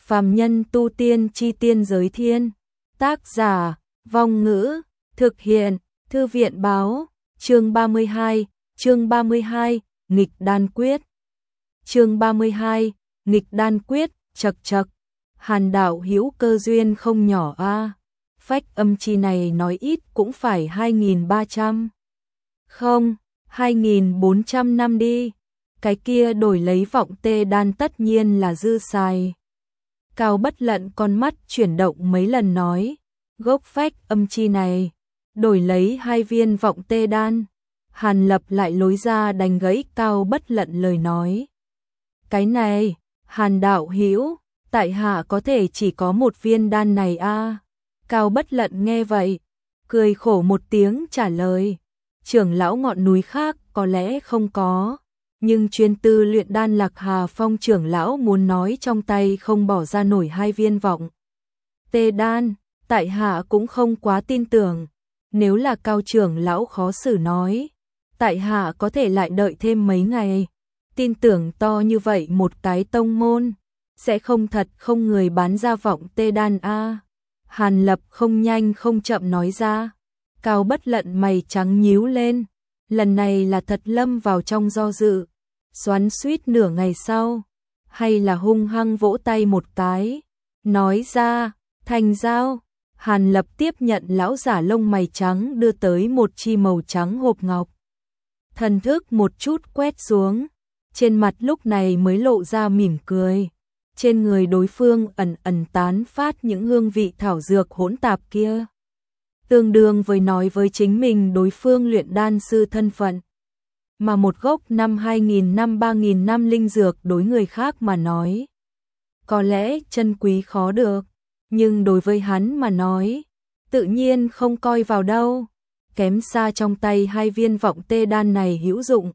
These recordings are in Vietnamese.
Phàm nhân tu tiên chi tiên giới thiên. Tác giả, Vong Ngữ, thực hiện, Thư viện báo, chương 32, nghịch đan quyết. Chương 32, nghịch đan quyết, chậc chậc. Hàn đạo hữu cơ duyên không nhỏ a. Phách âm chi này nói ít cũng phải 2.300. Không, 2.400 năm đi. Cái kia đổi lấy vọng tê đan tất nhiên là dư xài. Cao Bất Lận con mắt chuyển động mấy lần nói, gốc phách âm chi này, đổi lấy 2 viên vọng tê đan. Hàn Lập lại lối ra đánh gãy Cao Bất Lận lời nói. Cái này, Hàn đạo hữu, tại hạ có thể chỉ có 1 viên đan này a. Cao Bất Lận nghe vậy, cười khổ một tiếng trả lời, trưởng lão ngọn núi khác có lẽ không có, nhưng chuyên tư luyện đan Lạc Hà Phong trưởng lão muốn nói trong tay không bỏ ra nổi 2 viên vọng tê đan, tại hạ cũng không quá tin tưởng. Nếu là Cao trưởng lão khó xử nói, tại hạ có thể lại đợi thêm mấy ngày. Tin tưởng to như vậy một cái tông môn, sẽ không thật không người bán ra vọng tê đan a. Hàn Lập không nhanh không chậm nói ra. Cao Bất Lận mày trắng nhíu lên, lần này là thật lâm vào trong do dự, xoắn xuýt nửa ngày sau, hay là hung hăng vỗ tay một cái, nói ra, thành giao. Hàn Lập tiếp nhận lão giả lông mày trắng đưa tới một chi màu trắng hộp ngọc. Thần thức một chút quét xuống, trên mặt lúc này mới lộ ra mỉm cười. Trên người đối phương ẩn ẩn tán phát những hương vị thảo dược hỗn tạp kia. Tương đương với nói với chính mình đối phương luyện đan sư thân phận. Mà một gốc năm 2.000 năm 3.000 năm linh dược đối người khác mà nói, có lẽ chân quý khó được, nhưng đối với hắn mà nói, tự nhiên không coi vào đâu, kém xa trong tay 2 viên vọng tê đan này hữu dụng.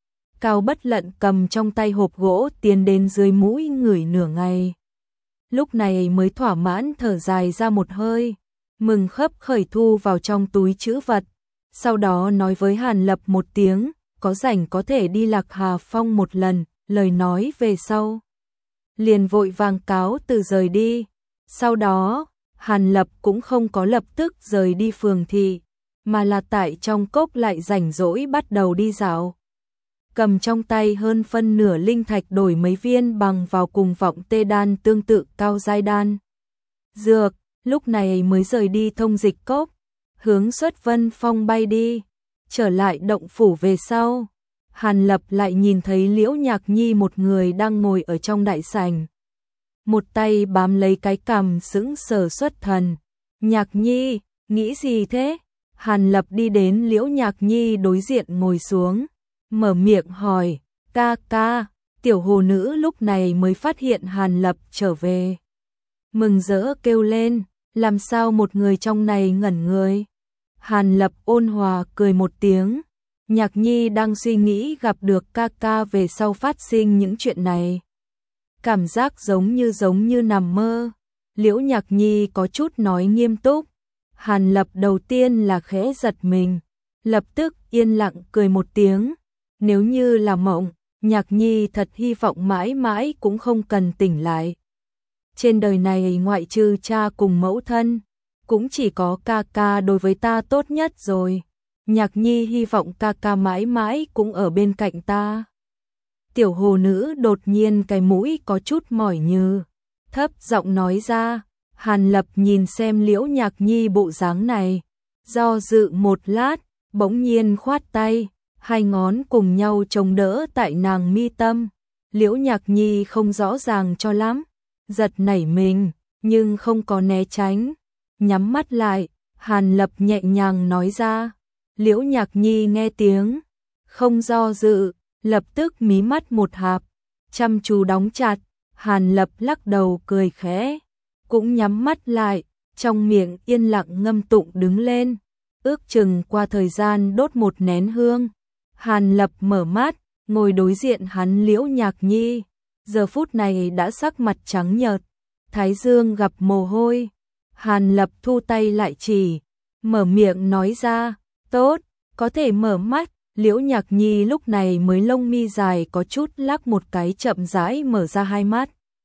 Cao Bất Lận cầm trong tay hộp gỗ tiến đến dưới mũi ngửi nửa ngày. Lúc này mới thỏa mãn thở dài ra một hơi, mừng khấp khởi thu vào trong túi trữ vật. Sau đó nói với Hàn Lập một tiếng, có rảnh có thể đi Lạc Hà Phong một lần, lời nói về sau. Liền vội vàng cáo từ rời đi. Sau đó, Hàn Lập cũng không có lập tức rời đi phường thị, mà là tại trong cốc lại rảnh rỗi bắt đầu đi dạo. Cầm trong tay hơn phân nửa linh thạch đổi mấy viên bằng vào cùng vọng tê đan tương tự cao giai đan dược, lúc này mới rời đi thông dịch cốc, hướng Xuất Vân Phong bay đi. Trở lại động phủ về sau, Hàn Lập lại nhìn thấy Liễu Nhạc Nhi một người đang ngồi ở trong đại sảnh, một tay bám lấy cái cằm sững sờ xuất thần. Nhạc Nhi, nghĩ gì thế? Hàn Lập đi đến Liễu Nhạc Nhi đối diện ngồi xuống, mở miệng hỏi, ca ca. Tiểu hồ nữ lúc này mới phát hiện Hàn Lập trở về, mừng rỡ kêu lên, làm sao một người trong này ngẩn người. Hàn Lập ôn hòa cười một tiếng, Nhạc Nhi đang suy nghĩ gặp được ca ca về sau phát sinh những chuyện này. Cảm giác giống như nằm mơ. Liễu Nhạc Nhi có chút nói nghiêm túc. Hàn Lập đầu tiên là khẽ giật mình, lập tức yên lặng cười một tiếng. Nếu như là mộng, Nhạc Nhi thật hy vọng mãi mãi cũng không cần tỉnh lại. Trên đời này ngoại trừ cha cùng mẫu thân, cũng chỉ có ca ca đối với ta tốt nhất rồi. Nhạc Nhi hy vọng ca ca mãi mãi cũng ở bên cạnh ta. Tiểu hồ nữ đột nhiên cái mũi có chút mỏi nhừ, thấp giọng nói ra. Hàn Lập nhìn xem Liễu Nhạc Nhi bộ dáng này, do dự một lát, bỗng nhiên khoát tay, 2 ngón cùng nhau chống đỡ tại nàng mi tâm. Liễu Nhạc Nhi không rõ ràng cho lắm, giật nảy mình, nhưng không có né tránh, nhắm mắt lại. Hàn Lập nhẹ nhàng nói ra. Liễu Nhạc Nhi nghe tiếng, không do dự, lập tức mí mắt một hạp, chăm chú đóng chặt. Hàn Lập lắc đầu cười khẽ, cũng nhắm mắt lại, trong miệng yên lặng ngâm tụng đứng lên, ước chừng qua thời gian đốt 1 nén hương. Hàn Lập mở mắt, ngồi đối diện hắn Liễu Nhạc Nhi, giờ phút này đã sắc mặt trắng nhợt, thái dương gặp mồ hôi. Hàn Lập thu tay lại chỉ, mở miệng nói ra, tốt, có thể mở mắt. Liễu Nhạc Nhi lúc này mới lông mi dài có chút lắc một cái chậm rãi mở ra 2 mắt.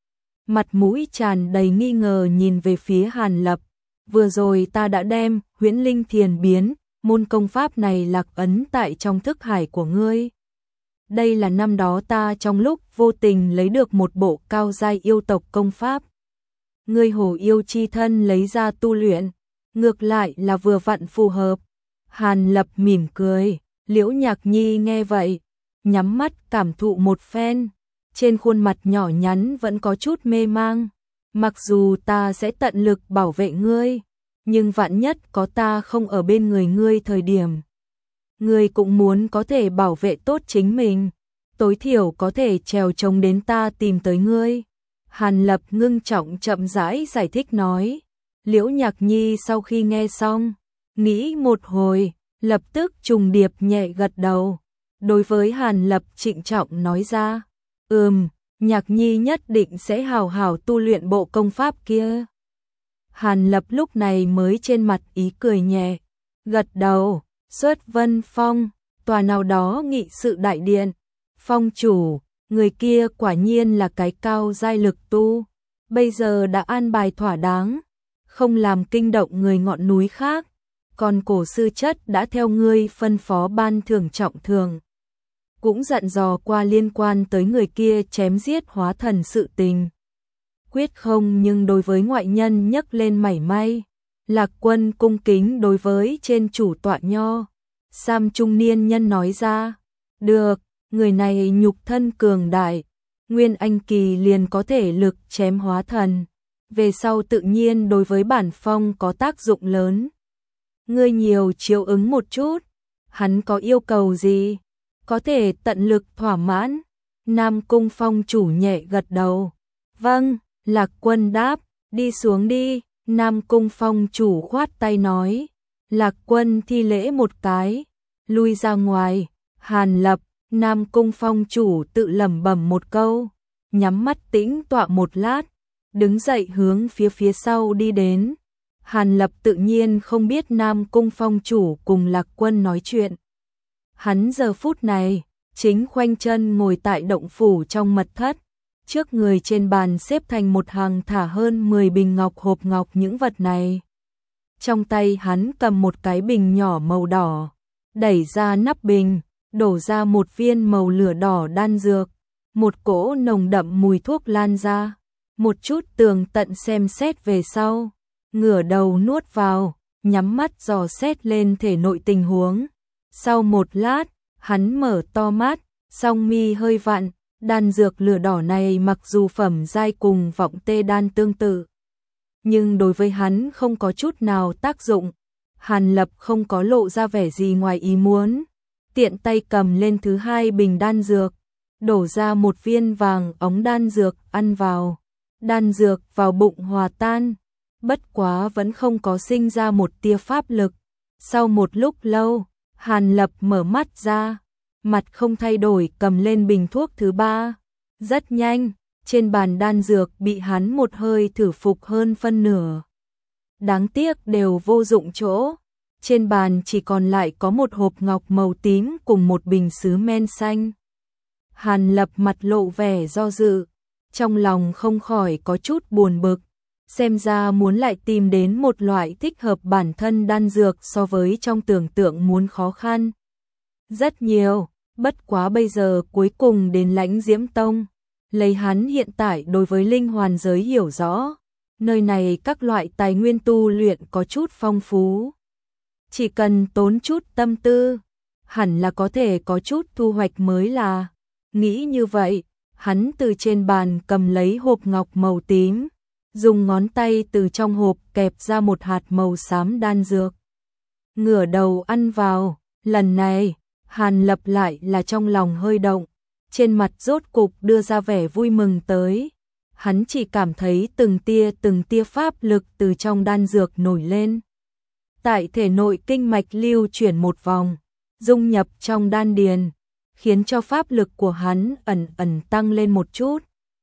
mặt mũi tràn đầy nghi ngờ nhìn về phía Hàn Lập. Vừa rồi ta đã đem Huyễn Linh Thiền biến, môn công pháp này lạc ấn tại trong thức hải của ngươi. Đây là năm đó ta trong lúc vô tình lấy được một bộ cao giai yêu tộc công pháp. Ngươi hổ yêu chi thân lấy ra tu luyện, ngược lại là vừa vặn phù hợp. Hàn Lập mỉm cười, Liễu Nhạc Nhi nghe vậy, nhắm mắt cảm thụ một phen, trên khuôn mặt nhỏ nhắn vẫn có chút mê mang. Mặc dù ta sẽ tận lực bảo vệ ngươi, nhưng vạn nhất có ta không ở bên người ngươi thời điểm, ngươi cũng muốn có thể bảo vệ tốt chính mình, tối thiểu có thể trèo trống đến ta tìm tới ngươi. Hàn Lập ngưng trọng chậm rãi giải thích nói. Liễu Nhạc Nhi sau khi nghe xong, nghĩ một hồi, lập tức trùng điệp nhẹ gật đầu. Đối với Hàn Lập trịnh trọng nói ra, Nhạc Nhi nhất định sẽ hào hào tu luyện bộ công pháp kia. Hàn Lập lúc này mới trên mặt ý cười nhẹ, gật đầu. Xuất Vân Phong, tòa nào đó nghị sự đại điện, phong chủ, người kia quả nhiên là cái cao giai lực tu, bây giờ đã an bài thỏa đáng, không làm kinh động người ngọn núi khác, còn cổ sư chất đã theo ngươi phân phó ban thưởng trọng thường. Cũng dặn dò qua liên quan tới người kia chém giết hóa thần sự tình. Quyết không nhưng đối với ngoại nhân nhấc lên mảy may. Lạc Quân cung kính đối với trên chủ tọa nho. Sam trung niên nhân nói ra, được, người này nhục thân cường đại, Nguyên Anh kỳ liền có thể lực chém hóa thần, về sau tự nhiên đối với bản phong có tác dụng lớn. Ngươi nhiều chiếu ứng một chút, hắn có yêu cầu gì, có thể tận lực thỏa mãn. Nam Cung phong chủ nhẹ gật đầu, vâng. Lạc Quân đáp, đi xuống đi. Nam Cung phong chủ khoát tay nói. Lạc Quân thi lễ một cái, lui ra ngoài. Hàn Lập, Nam Cung phong chủ tự lẩm bẩm một câu, nhắm mắt tĩnh tọa một lát, đứng dậy hướng phía sau đi đến. Hàn Lập tự nhiên không biết Nam Cung phong chủ cùng Lạc Quân nói chuyện. Hắn giờ phút này chính khoanh chân ngồi tại động phủ trong mật thất, trước người trên bàn xếp thành một hàng thả hơn 10 bình ngọc hộp ngọc những vật này. Trong tay hắn cầm một cái bình nhỏ màu đỏ, đẩy ra nắp bình, đổ ra một viên màu lửa đỏ đan dược, một cỗ nồng đậm mùi thuốc lan ra, một chút tường tận xem xét về sau, ngửa đầu nuốt vào, nhắm mắt dò xét lên thể nội tình huống. Sau một lát, hắn mở to mắt, song mi hơi vặn, đan dược lửa đỏ này mặc dù phẩm giai cùng vọng tê đan tương tự, nhưng đối với hắn không có chút nào tác dụng. Hàn Lập không có lộ ra vẻ gì ngoài ý muốn, tiện tay cầm lên thứ hai bình đan dược, đổ ra một viên vàng óng đan dược ăn vào. Đan dược vào bụng hòa tan, bất quá vẫn không có sinh ra một tia pháp lực. Sau một lúc lâu, Hàn Lập mở mắt ra, mặt không thay đổi cầm lên bình thuốc thứ ba. Rất nhanh, trên bàn đan dược bị hắn một hơi thử phục hơn phân nửa. Đáng tiếc đều vô dụng chỗ. Trên bàn chỉ còn lại có một hộp ngọc màu tím cùng một bình sứ men xanh. Hàn Lập mặt lộ vẻ do dự, trong lòng không khỏi có chút buồn bực. Xem ra muốn lại tìm đến một loại thích hợp bản thân đan dược so với trong tưởng tượng muốn khó khăn rất nhiều. Bất quá bây giờ cuối cùng đến Lãnh Diễm Tông, lấy hắn hiện tại đối với linh hoàn giới hiểu rõ, nơi này các loại tài nguyên tu luyện có chút phong phú, chỉ cần tốn chút tâm tư, hẳn là có thể có chút thu hoạch mới là. Nghĩ như vậy, hắn từ trên bàn cầm lấy hộp ngọc màu tím, dùng ngón tay từ trong hộp kẹp ra một hạt màu xám đan dược, ngửa đầu ăn vào. Lần này Hàn Lập lại là trong lòng hơi động, trên mặt rốt cục đưa ra vẻ vui mừng tới. Hắn chỉ cảm thấy từng tia pháp lực từ trong đan dược nổi lên, tại thể nội kinh mạch lưu chuyển một vòng, dung nhập trong đan điền, khiến cho pháp lực của hắn ẩn tăng lên một chút.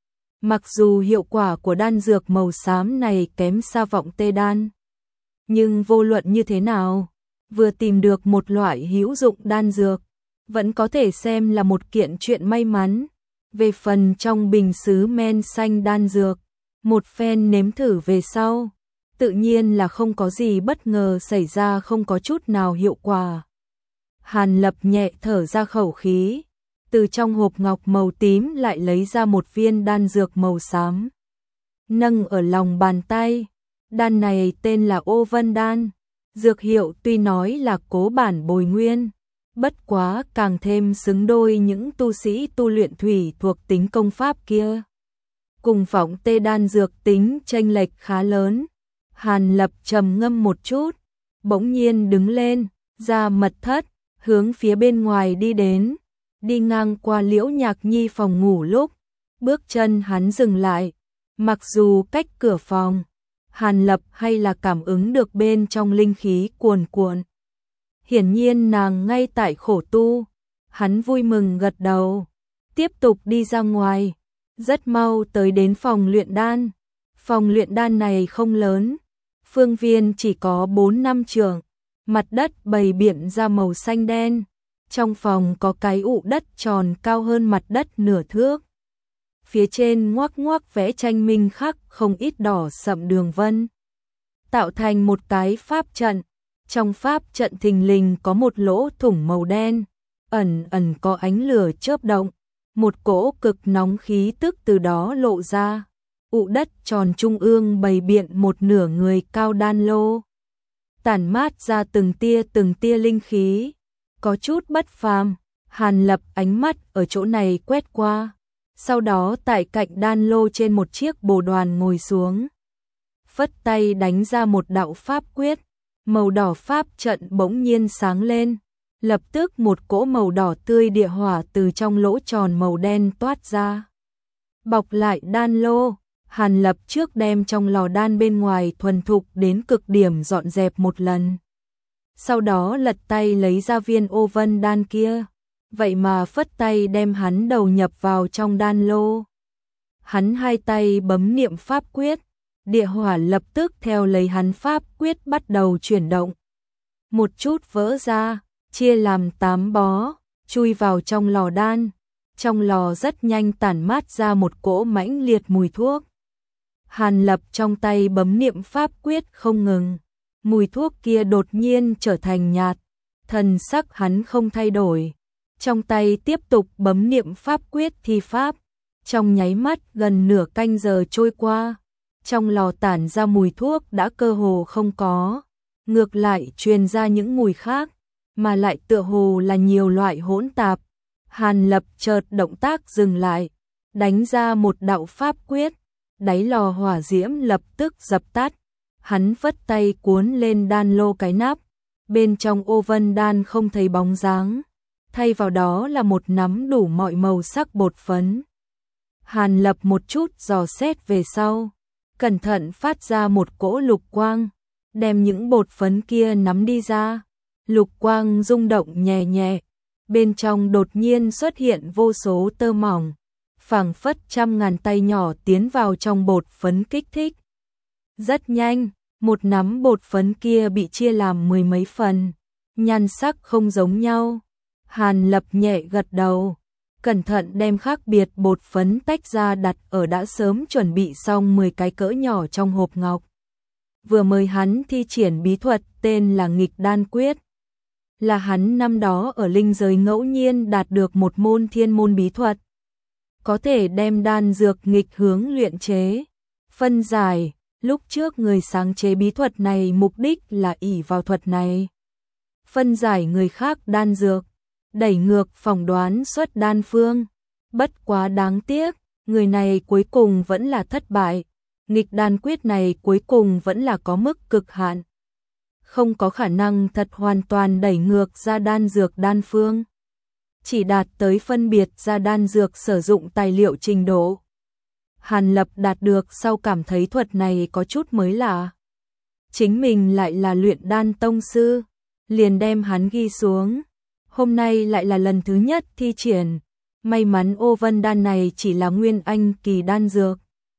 Mặc dù hiệu quả của đan dược màu xám này kém xa vọng tê đan, nhưng vô luận như thế nào, vừa tìm được một loại hữu dụng đan dược, vẫn có thể xem là một kiện chuyện may mắn. Về phần trong bình sứ men xanh đan dược, Một phen nếm thử về sau, tự nhiên là không có gì bất ngờ xảy ra, không có chút nào hiệu quả. Hàn Lập nhẹ thở ra khẩu khí, từ trong hộp ngọc màu tím lại lấy ra một viên đan dược màu xám. Nâng ở lòng bàn tay, đan này tên là Ô Vân Đan, dược hiệu tuy nói là cố bản bồi nguyên, bất quá càng thêm xứng đôi những tu sĩ tu luyện thủy thuộc tính công pháp kia. Cùng Phỏng Tê đan dược tính chênh lệch khá lớn. Hàn Lập trầm ngâm một chút, bỗng nhiên đứng lên, ra mật thất, hướng phía bên ngoài đi đến, đi ngang qua Liễu Nhạc Nhi phòng ngủ lúc, bước chân hắn dừng lại, mặc dù cách cửa phòng, Hàn Lập hay là cảm ứng được bên trong linh khí cuồn cuộn. Hiển nhiên nàng ngay tại khổ tu, hắn vui mừng gật đầu, tiếp tục đi ra ngoài, rất mau tới đến phòng luyện đan. Phòng luyện đan này không lớn, phương viên chỉ có 4-5 trượng, mặt đất bày biện ra màu xanh đen. Trong phòng có cái ụ đất tròn cao hơn mặt đất nửa thước. Phía trên ngoác ngoác vẽ tranh minh khắc không ít đỏ sậm đường vân, tạo thành một cái pháp trận. Trong pháp trận thình lình có một lỗ thủng màu đen, ẩn ẩn có ánh lửa chớp động, một cỗ cực nóng khí tức từ đó lộ ra. Ụ đất tròn trung ương bày biện một nửa người cao đan lô, tản mát ra từng tia linh khí, có chút bất phàm. Hàn Lập ánh mắt ở chỗ này quét qua, sau đó tại cạnh đan lô trên một chiếc bồ đoàn ngồi xuống, phất tay đánh ra một đạo pháp quyết, màu đỏ pháp trận bỗng nhiên sáng lên, lập tức một cỗ màu đỏ tươi địa hỏa từ trong lỗ tròn màu đen toát ra, bọc lại đan lô. Hàn Lập trước đem trong lò đan bên ngoài thuần thục đến cực điểm dọn dẹp một lần. Sau đó lật tay lấy ra viên Ô Vân Đan kia, vậy mà phất tay đem hắn đầu nhập vào trong đan lô. Hắn hai tay bấm niệm pháp quyết, địa hỏa lập tức theo lấy hắn pháp quyết bắt đầu chuyển động. Một chút vỡ ra, chia làm 8 bó, chui vào trong lò đan. Trong lò rất nhanh tản mát ra một cỗ mãnh liệt mùi thuốc. Hàn Lập trong tay bấm niệm pháp quyết không ngừng, mùi thuốc kia đột nhiên trở thành nhạt, thần sắc hắn không thay đổi, trong tay tiếp tục bấm niệm pháp quyết thi pháp. Trong nháy mắt gần nửa canh giờ trôi qua, trong lò tản ra mùi thuốc đã cơ hồ không có, ngược lại truyền ra những mùi khác, mà lại tựa hồ là nhiều loại hỗn tạp. Hàn Lập chợt động tác dừng lại, đánh ra một đạo pháp quyết, đáy lò hỏa diễm lập tức dập tắt. Hắn phất tay cuốn lên đan lô cái nắp, bên trong Ô Vân Đan không thấy bóng dáng, thay vào đó là một nắm đủ mọi màu sắc bột phấn. Hàn Lập một chút dò xét về sau, cẩn thận phát ra một cỗ lục quang, đem những bột phấn kia nắm đi ra. Lục quang rung động nhẹ nhẹ, bên trong đột nhiên xuất hiện vô số tơ mỏng, phảng phất trăm ngàn tay nhỏ tiến vào trong bột phấn kích thích. Rất nhanh, một nắm bột phấn kia bị chia làm 10 mấy phần, nhan sắc không giống nhau. Hàn Lập nhẹ gật đầu, cẩn thận đem khác biệt bột phấn tách ra đặt ở đã sớm chuẩn bị xong 10 cái cỡ nhỏ trong hộp ngọc. Vừa mới hắn thi triển bí thuật tên là Nghịch Đan Quyết, là hắn năm đó ở linh giới ngẫu nhiên đạt được một môn thiên môn bí thuật, có thể đem đan dược nghịch hướng luyện chế, phân giải. Lúc trước người sáng chế bí thuật này mục đích là ỷ vào thuật này, phân giải người khác đan dược, đẩy ngược phỏng đoán xuất đan phương. Bất quá đáng tiếc, người này cuối cùng vẫn là thất bại. Nghịch đan quyết này cuối cùng vẫn là có mức cực hạn, không có khả năng thật hoàn toàn đẩy ngược ra đan dược đan phương, chỉ đạt tới phân biệt ra đan dược sử dụng tài liệu trình độ. Hàn Lập đạt được sau cảm thấy thuật này có chút mới lạ. Chính mình lại là luyện đan tông sư, liền đem hắn ghi xuống. Hôm nay lại là lần thứ nhất thi triển, may mắn Ô Vân Đan này chỉ là nguyên anh kỳ đan dược,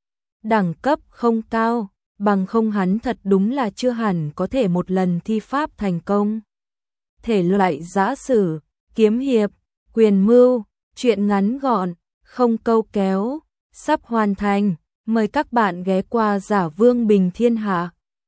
đẳng cấp không cao, bằng không hắn thật đúng là chưa hẳn có thể một lần thi pháp thành công. Thể loại giã sử, kiếm hiệp, quyền mưu, truyện ngắn gọn, không câu kéo, sắp hoàn thành. Mời các bạn ghé qua Giả Vương Bình Thiên Hạ.